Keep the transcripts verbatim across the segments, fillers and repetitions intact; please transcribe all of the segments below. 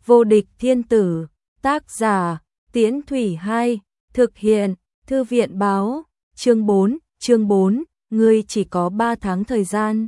Vô địch thiên tử, tác giả, Tiễn Thủy Hai, thực hiện, Thư viện báo, chương bốn, chương bốn, ngươi chỉ có ba tháng thời gian.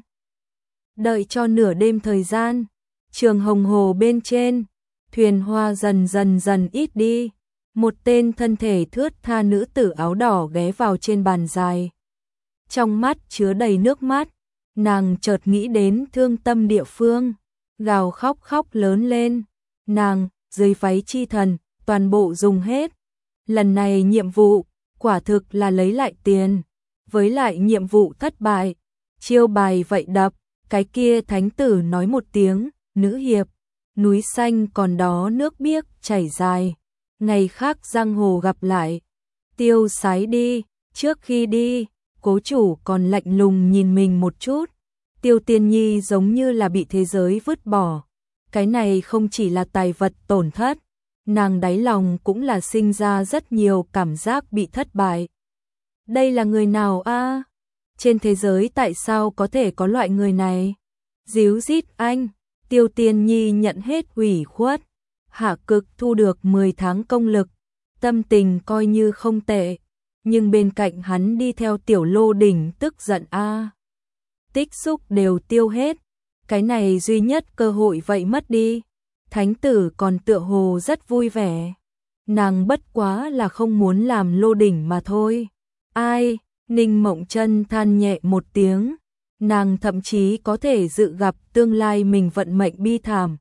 Đợi cho nửa đêm thời gian, trường hồng hồ bên trên, thuyền hoa dần dần dần ít đi, một tên thân thể thướt tha nữ tử áo đỏ ghé vào trên bàn dài. Trong mắt chứa đầy nước mắt, nàng chợt nghĩ đến thương tâm địa phương, gào khóc khóc lớn lên, nàng, dưới váy chi thần, toàn bộ dùng hết. Lần này nhiệm vụ, quả thực là lấy lại tiền, với lại nhiệm vụ thất bại, chiêu bài vậy đập, cái kia thánh tử nói một tiếng, nữ hiệp, núi xanh còn đó nước biếc chảy dài, ngày khác giang hồ gặp lại, tiêu sái đi, trước khi đi, cố chủ còn lạnh lùng nhìn mình một chút, Tiêu Tiên Nhi giống như là bị thế giới vứt bỏ, cái này không chỉ là tài vật tổn thất, nàng đáy lòng cũng là sinh ra rất nhiều cảm giác bị thất bại. Đây là người nào a? Trên thế giới tại sao có thể có loại người này? Díu dít anh, Tiêu Tiên Nhi nhận hết ủy khuất, hạ cực thu được mười tháng công lực, tâm tình coi như không tệ, nhưng bên cạnh hắn đi theo Tiểu Lô Đỉnh tức giận a. Tích xúc đều tiêu hết, cái này duy nhất cơ hội vậy mất đi. Thánh tử còn tựa hồ rất vui vẻ, nàng bất quá là không muốn làm Lô Đỉnh mà thôi. Ai? Ninh Mộng Chân than nhẹ một tiếng, nàng thậm chí có thể dự gặp tương lai mình vận mệnh bi thảm.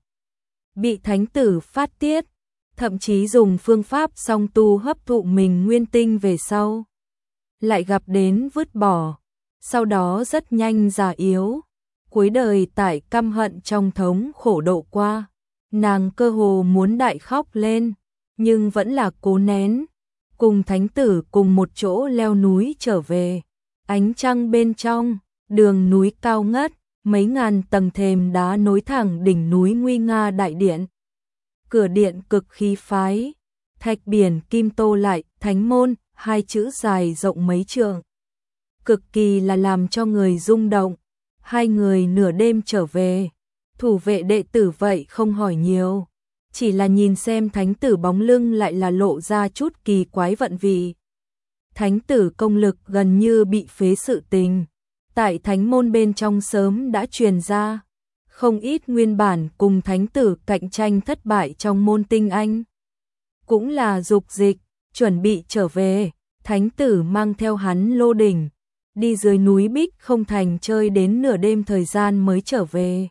Bị thánh tử phát tiết, thậm chí dùng phương pháp song tu hấp thụ mình nguyên tinh về sau. Lại gặp đến vứt bỏ, sau đó rất nhanh già yếu, cuối đời tại căm hận trong thống khổ độ qua. Nàng cơ hồ muốn đại khóc lên, nhưng vẫn là cố nén, cùng thánh tử cùng một chỗ leo núi trở về. Ánh trăng bên trong, đường núi cao ngất, mấy ngàn tầng thềm đá nối thẳng đỉnh núi nguy nga đại điện. Cửa điện cực khí phái, thạch biển kim tô lại, thánh môn, hai chữ dài rộng mấy trượng. Cực kỳ là làm cho người rung động, hai người nửa đêm trở về. Thủ vệ đệ tử vậy không hỏi nhiều, chỉ là nhìn xem thánh tử bóng lưng lại là lộ ra chút kỳ quái vận vị. Thánh tử công lực gần như bị phế sự tình, tại thánh môn bên trong sớm đã truyền ra, không ít nguyên bản cùng thánh tử cạnh tranh thất bại trong môn tinh anh. Cũng là dục dịch, chuẩn bị trở về, thánh tử mang theo hắn Lô Đỉnh, đi dưới núi Bích Không Thành chơi đến nửa đêm thời gian mới trở về.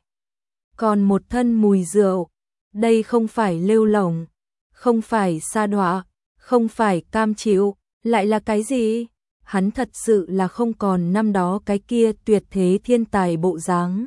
Còn một thân mùi rượu, đây không phải lêu lổng, không phải sa đọa, không phải cam chịu, lại là cái gì? Hắn thật sự là không còn năm đó cái kia tuyệt thế thiên tài bộ dáng.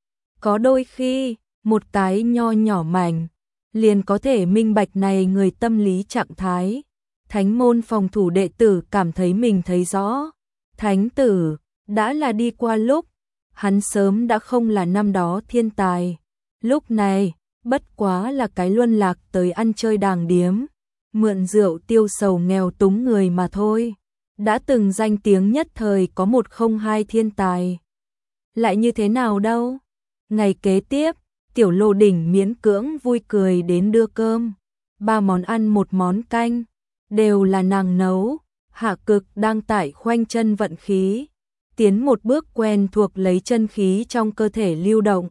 Có đôi khi, một cái nho nhỏ mảnh, liền có thể minh bạch này người tâm lý trạng thái. Thánh môn phòng thủ đệ tử cảm thấy mình thấy rõ. Thánh tử, đã là đi qua lúc, hắn sớm đã không là năm đó thiên tài. Lúc này, bất quá là cái luân lạc tới ăn chơi đàng điếm, mượn rượu tiêu sầu nghèo túng người mà thôi. Đã từng danh tiếng nhất thời có một không hai thiên tài. Lại như thế nào đâu? Ngày kế tiếp, Tiểu Lô Đỉnh miễn cưỡng vui cười đến đưa cơm. Ba món ăn một món canh, đều là nàng nấu. Hạ cực đang tại khoanh chân vận khí, tiến một bước quen thuộc lấy chân khí trong cơ thể lưu động.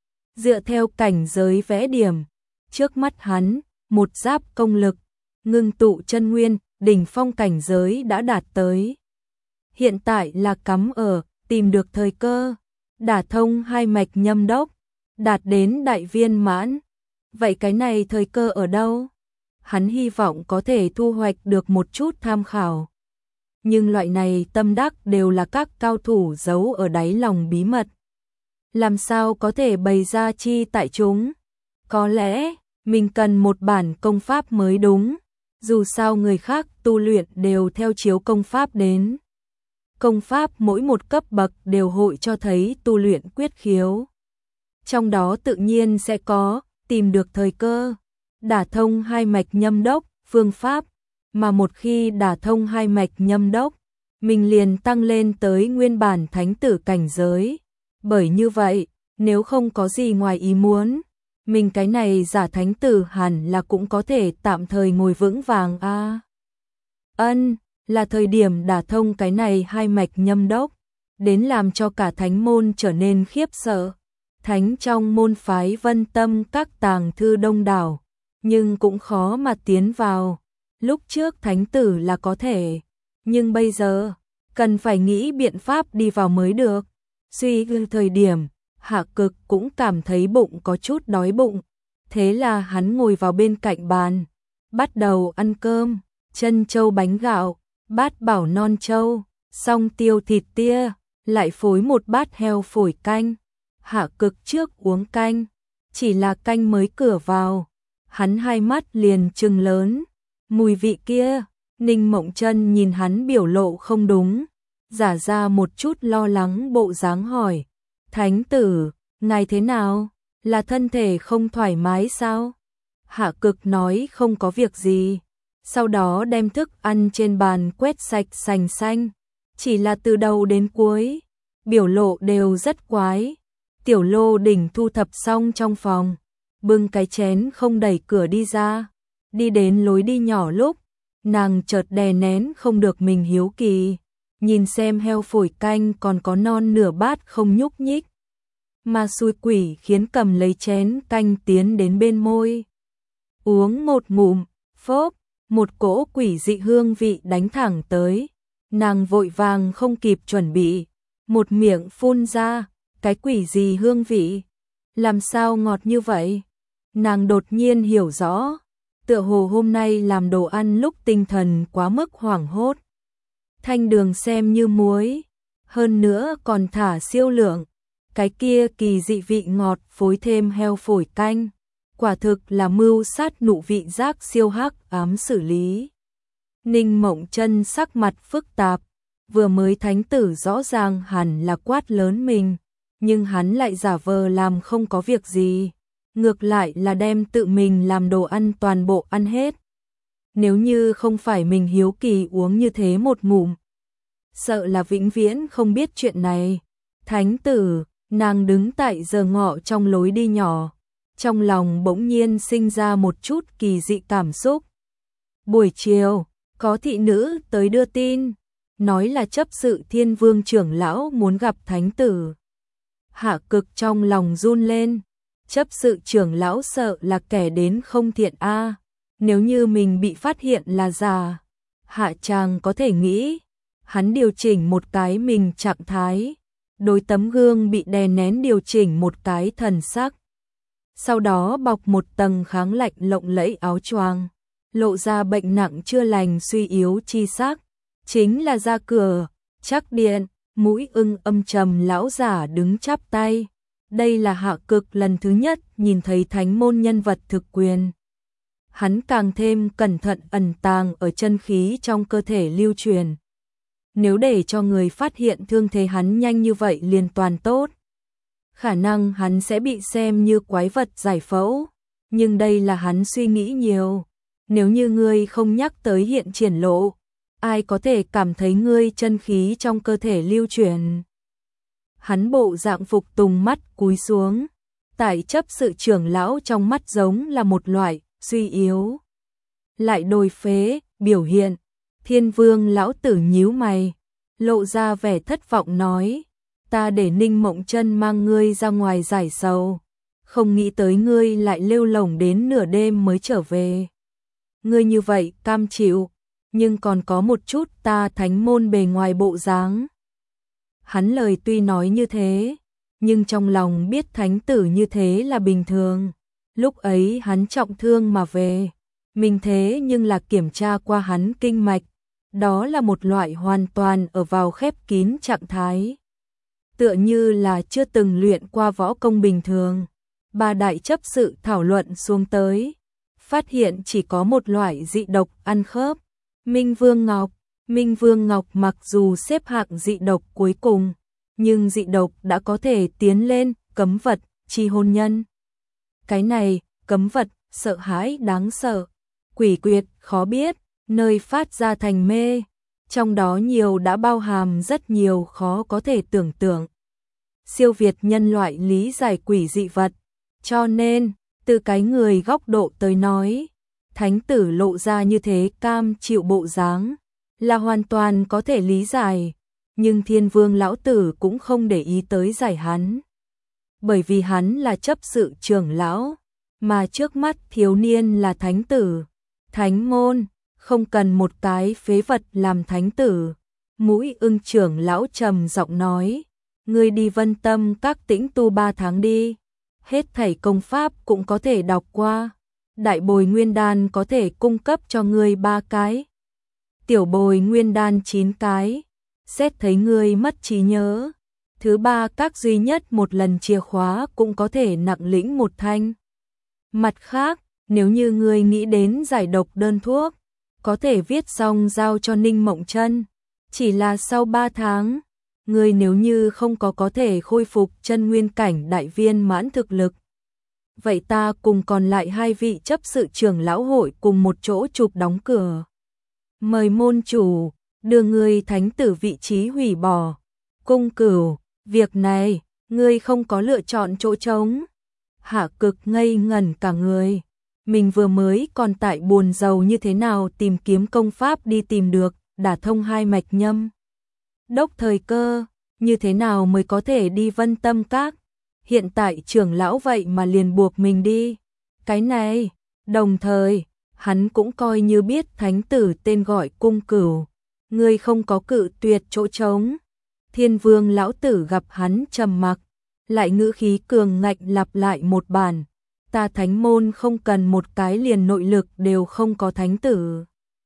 Dựa theo cảnh giới vẽ điểm, trước mắt hắn, một giáp công lực, ngưng tụ chân nguyên, đỉnh phong cảnh giới đã đạt tới. Hiện tại là cắm ở, tìm được thời cơ, đả thông hai mạch nhâm đốc, đạt đến đại viên mãn. Vậy cái này thời cơ ở đâu? Hắn hy vọng có thể thu hoạch được một chút tham khảo. Nhưng loại này tâm đắc đều là các cao thủ giấu ở đáy lòng bí mật. Làm sao có thể bày ra chi tại chúng? Có lẽ, mình cần một bản công pháp mới đúng. Dù sao người khác tu luyện đều theo chiếu công pháp đến. Công pháp mỗi một cấp bậc đều hội cho thấy tu luyện quyết khiếu. Trong đó tự nhiên sẽ có, tìm được thời cơ, đả thông hai mạch nhâm đốc, phương pháp. Mà một khi đả thông hai mạch nhâm đốc, mình liền tăng lên tới nguyên bản thánh tử cảnh giới. Bởi như vậy, nếu không có gì ngoài ý muốn, mình cái này giả thánh tử hẳn là cũng có thể tạm thời ngồi vững vàng a. Ân, là thời điểm đả thông cái này hai mạch nhâm đốc, đến làm cho cả thánh môn trở nên khiếp sợ. Thánh trong môn phái Vân Tâm các tàng thư đông đảo, nhưng cũng khó mà tiến vào. Lúc trước thánh tử là có thể, nhưng bây giờ cần phải nghĩ biện pháp đi vào mới được. Suy tư thời điểm, Hạ Cực cũng cảm thấy bụng có chút đói bụng, thế là hắn ngồi vào bên cạnh bàn, bắt đầu ăn cơm, chân châu bánh gạo, bát bảo non châu, song tiêu thịt tia, lại phối một bát heo phổi canh. Hạ Cực trước uống canh, chỉ là canh mới cửa vào, hắn hai mắt liền trừng lớn, mùi vị kia. Ninh Mộng Chân nhìn hắn biểu lộ không đúng, giả ra một chút lo lắng bộ dáng hỏi, thánh tử, ngài thế nào, là thân thể không thoải mái sao? Hạ Cực nói không có việc gì, sau đó đem thức ăn trên bàn quét sạch sành xanh, chỉ là từ đầu đến cuối, biểu lộ đều rất quái. Tiểu Lô Đỉnh thu thập xong trong phòng, bưng cái chén không đẩy cửa đi ra, đi đến lối đi nhỏ lúc, nàng chợt đè nén không được mình hiếu kỳ, nhìn xem heo phổi canh còn có non nửa bát không nhúc nhích. Mà xui quỷ khiến cầm lấy chén canh tiến đến bên môi. Uống một ngụm, phốp, một cỗ quỷ dị hương vị đánh thẳng tới. Nàng vội vàng không kịp chuẩn bị, một miệng phun ra, cái quỷ gì hương vị, làm sao ngọt như vậy? Nàng đột nhiên hiểu rõ, tựa hồ hôm nay làm đồ ăn lúc tinh thần quá mức hoảng hốt. Thanh đường xem như muối, hơn nữa còn thả siêu lượng, cái kia kỳ dị vị ngọt phối thêm heo phổi canh, quả thực là mưu sát nụ vị giác siêu hắc ám xử lý. Ninh Mộng Chân sắc mặt phức tạp, vừa mới thánh tử rõ ràng hẳn là quát lớn mình, nhưng hắn lại giả vờ làm không có việc gì, ngược lại là đem tự mình làm đồ ăn toàn bộ ăn hết. Nếu như không phải mình hiếu kỳ uống như thế một ngụm, sợ là vĩnh viễn không biết chuyện này. Thánh tử, nàng đứng tại giờ ngọ trong lối đi nhỏ, trong lòng bỗng nhiên sinh ra một chút kỳ dị cảm xúc. Buổi chiều, có thị nữ tới đưa tin, nói là chấp sự Thiên Vương trưởng lão muốn gặp thánh tử. Hạ Cực trong lòng run lên, chấp sự trưởng lão sợ là kẻ đến không thiện a, nếu như mình bị phát hiện là giả, hạ chàng có thể nghĩ. Hắn điều chỉnh một cái mình trạng thái, đối tấm gương bị đè nén điều chỉnh một cái thần sắc. Sau đó bọc một tầng kháng lạnh lộng lẫy áo choàng, lộ ra bệnh nặng chưa lành suy yếu chi sắc, chính là ra cửa, Trác Điện, mũi ưng âm trầm lão giả đứng chắp tay. Đây là Hạ Cực lần thứ nhất nhìn thấy thánh môn nhân vật thực quyền. Hắn càng thêm cẩn thận ẩn tàng ở chân khí trong cơ thể lưu truyền. Nếu để cho người phát hiện thương thế hắn nhanh như vậy liền toàn tốt, khả năng hắn sẽ bị xem như quái vật giải phẫu, nhưng đây là hắn suy nghĩ nhiều. Nếu như ngươi không nhắc tới hiện triển lộ, ai có thể cảm thấy ngươi chân khí trong cơ thể lưu truyền. Hắn bộ dạng phục tùng mắt cúi xuống, tại chấp sự trưởng lão trong mắt giống là một loại suy yếu, lại đồi phế biểu hiện. Thiên Vương lão tử nhíu mày, lộ ra vẻ thất vọng nói, ta để Ninh Mộng Chân mang ngươi ra ngoài giải sầu, không nghĩ tới ngươi lại lêu lổng đến nửa đêm mới trở về. Ngươi như vậy cam chịu, nhưng còn có một chút ta thánh môn bề ngoài bộ dáng. Hắn lời tuy nói như thế, nhưng trong lòng biết thánh tử như thế là bình thường. Lúc ấy hắn trọng thương mà về, mình thế nhưng là kiểm tra qua hắn kinh mạch, đó là một loại hoàn toàn ở vào khép kín trạng thái, tựa như là chưa từng luyện qua võ công bình thường. Ba đại chấp sự thảo luận xuống tới, phát hiện chỉ có một loại dị độc ăn khớp, Minh Vương Ngọc. Minh Vương Ngọc mặc dù xếp hạng dị độc cuối cùng, nhưng dị độc đã có thể tiến lên cấm vật chi hôn nhân. Cái này, cấm vật, sợ hãi đáng sợ, quỷ quyệt, khó biết, nơi phát ra thành mê, trong đó nhiều đã bao hàm rất nhiều khó có thể tưởng tượng. Siêu việt nhân loại lý giải quỷ dị vật, cho nên, Từ cái người góc độ tới nói, thánh tử lộ ra như thế cam chịu bộ dáng là hoàn toàn có thể lý giải, nhưng Thiên Vương lão tử cũng không để ý tới giải hắn. Bởi vì hắn là chấp sự trưởng lão, mà trước mắt thiếu niên là thánh tử, thánh môn, không cần một cái phế vật làm thánh tử. Mũi Ưng trưởng lão trầm giọng nói, ngươi đi Vân Tâm các tĩnh tu ba tháng đi, hết thảy công pháp cũng có thể đọc qua, đại bồi nguyên đan có thể cung cấp cho ngươi ba cái, tiểu bồi nguyên đan chín cái, xét thấy ngươi mất trí nhớ, thứ ba các duy nhất một lần chìa khóa cũng có thể nặng lĩnh một thanh. Mặt khác, nếu như ngươi nghĩ đến giải độc đơn thuốc, có thể viết xong giao cho Ninh Mộng Chân, chỉ là sau ba tháng, ngươi nếu như không có có thể khôi phục chân nguyên cảnh đại viên mãn thực lực. Vậy ta cùng còn lại hai vị chấp sự trưởng lão hội cùng một chỗ chụp đóng cửa. Mời môn chủ, đưa ngươi thánh tử vị trí hủy bỏ. Cung Cửu, việc này, ngươi không có lựa chọn chỗ trống. Hạ Cực ngây ngẩn cả người. Mình vừa mới còn tại buồn rầu như thế nào tìm kiếm công pháp đi tìm được, đả thông hai mạch nhâm đốc thời cơ, như thế nào mới có thể đi Vân Tâm các. Hiện tại trưởng lão vậy mà liền buộc mình đi. Cái này, đồng thời, hắn cũng coi như biết thánh tử tên gọi Cung Cửu. Ngươi không có cự tuyệt chỗ trống. Thiên Vương lão tử gặp hắn trầm mặc, lại ngữ khí cường ngạnh lặp lại một bản. Ta thánh môn không cần một cái liền nội lực đều không có thánh tử.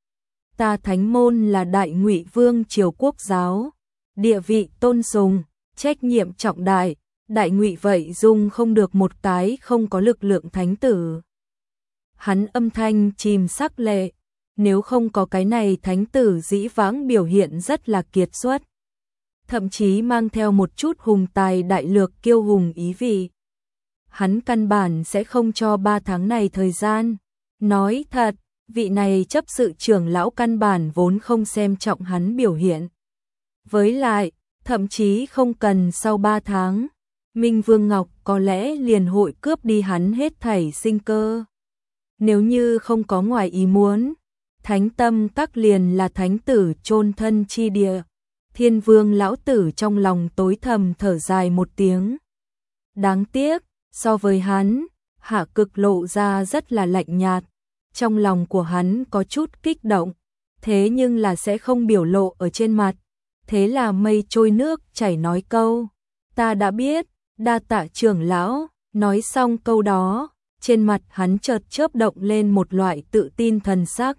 Ta thánh môn là đại ngụy vương triều quốc giáo, địa vị tôn sùng, trách nhiệm trọng đại, đại ngụy vậy dung không được một cái không có lực lượng thánh tử. Hắn âm thanh chìm sắc lệ, nếu không có cái này thánh tử dĩ vãng biểu hiện rất là kiệt xuất, thậm chí mang theo một chút hùng tài đại lược kiêu hùng ý vị. Hắn căn bản sẽ không cho ba tháng này thời gian. Nói thật, vị này chấp sự trưởng lão căn bản vốn không xem trọng hắn biểu hiện. Với lại, thậm chí không cần sau ba tháng, Minh Vương Ngọc có lẽ liền hội cướp đi hắn hết thảy sinh cơ. Nếu như không có ngoài ý muốn, thánh tâm các liền là thánh tử chôn thân chi địa. Thiên Vương lão tử trong lòng tối thầm thở dài một tiếng. Đáng tiếc, so với hắn, Hạ Cực lộ ra rất là lạnh nhạt. Trong lòng của hắn có chút kích động, thế nhưng là sẽ không biểu lộ ở trên mặt. Thế là mây trôi nước chảy nói câu, ta đã biết, đa tạ trưởng lão. Nói xong câu đó, trên mặt hắn chợt chớp động lên một loại tự tin thần sắc.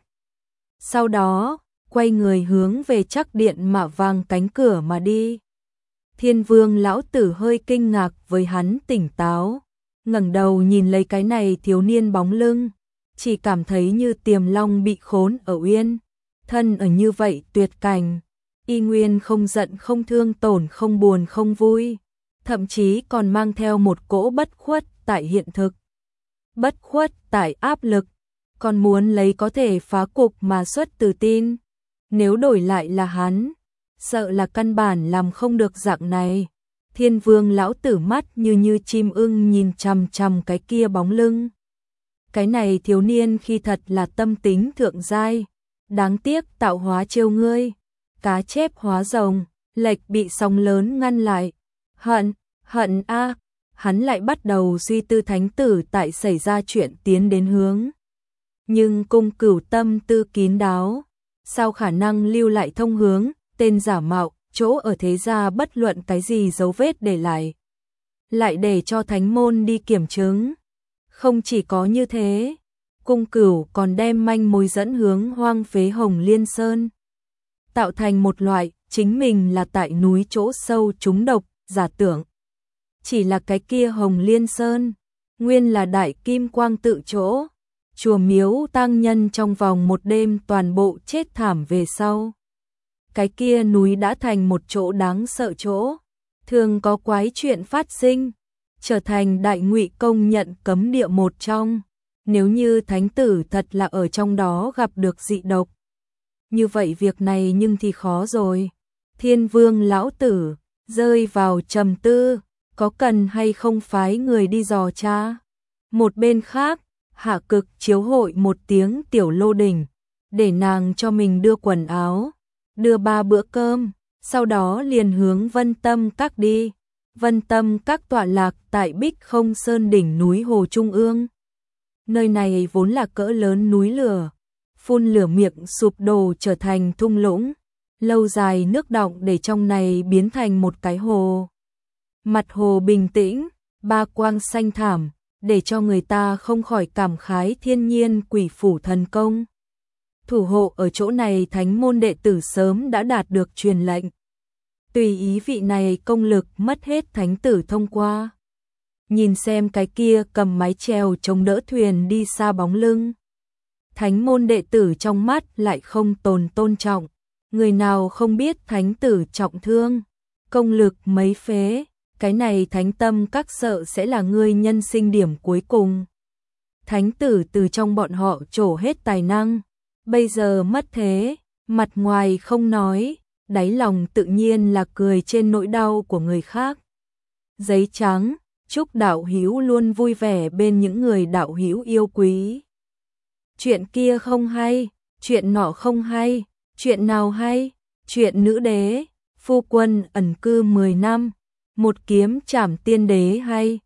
Sau đó, quay người hướng về Trắc điện mạ vàng cánh cửa mà đi. Thiên Vương lão tử hơi kinh ngạc với hắn tỉnh táo, ngẩng đầu nhìn lấy cái này thiếu niên bóng lưng, chỉ cảm thấy như Tiềm Long bị khốn ở uyên, thân ở như vậy tuyệt cảnh, y nguyên không giận không thương tổn không buồn không vui, thậm chí còn mang theo một cỗ bất khuất tại hiện thực, bất khuất tại áp lực, còn muốn lấy có thể phá cục mà xuất tự tin. Nếu đổi lại là hắn, sợ là căn bản làm không được dạng này. Thiên Vương lão tử mắt như như chim ưng nhìn chằm chằm cái kia bóng lưng. Cái này thiếu niên khi thật là tâm tính thượng giai, đáng tiếc tạo hóa trêu ngươi, cá chép hóa rồng, lệch bị sóng lớn ngăn lại. Hận, hận a, hắn lại bắt đầu suy tư thánh tử tại xảy ra chuyện tiến đến hướng. Nhưng Cung Cửu tâm tư kín đáo, sao khả năng lưu lại thông hướng, tên giả mạo, chỗ ở thế gia bất luận cái gì dấu vết để lại. Lại để cho thánh môn đi kiểm chứng. Không chỉ có như thế, Cung Cửu còn đem manh mối dẫn hướng hoang phế Hồng Liên Sơn. Tạo thành một loại, chính mình là tại núi chỗ sâu trúng độc, giả tưởng. Chỉ là cái kia Hồng Liên Sơn, nguyên là đại kim quang tự chỗ. Chùa miếu tăng nhân trong vòng một đêm toàn bộ chết thảm về sau. Cái kia núi đã thành một chỗ đáng sợ chỗ, thường có quái chuyện phát sinh, trở thành đại ngụy công nhận cấm địa một trong. Nếu như thánh tử thật là ở trong đó gặp được dị độc, như vậy việc này nhưng thì khó rồi. Thiên Vương lão tử rơi vào trầm tư, có cần hay không phái người đi dò tra. Một bên khác, Hạ Cực chiếu hội một tiếng tiểu lô đỉnh, để nàng cho mình đưa quần áo, đưa ba bữa cơm, sau đó liền hướng Vân Tâm Các đi. Vân Tâm Các tọa lạc tại Bích Không Sơn đỉnh núi hồ trung ương. Nơi này vốn là cỡ lớn núi lửa, phun lửa miệng sụp đổ trở thành thung lũng, lâu dài nước đọng để trong này biến thành một cái hồ. Mặt hồ bình tĩnh, ba quang xanh thảm, để cho người ta không khỏi cảm khái thiên nhiên quỷ phủ thần công. Thủ hộ ở chỗ này thánh môn đệ tử sớm đã đạt được truyền lệnh. Tùy ý vị này công lực mất hết thánh tử thông qua. Nhìn xem cái kia cầm mái chèo chống đỡ thuyền đi xa bóng lưng. Thánh môn đệ tử trong mắt lại không tồn tôn trọng. Người nào không biết thánh tử trọng thương, công lực mấy phế, cái này thánh tâm các sợ sẽ là người nhân sinh điểm cuối cùng. Thánh tử từ trong bọn họ trổ hết tài năng, bây giờ mất thế, mặt ngoài không nói, đáy lòng tự nhiên là cười trên nỗi đau của người khác. Giấy trắng, chúc đạo hữu luôn vui vẻ bên những người đạo hữu yêu quý. Chuyện kia không hay, chuyện nọ không hay, chuyện nào hay? Chuyện nữ đế, phu quân ẩn cư mười năm, một kiếm trảm tiên đế hay?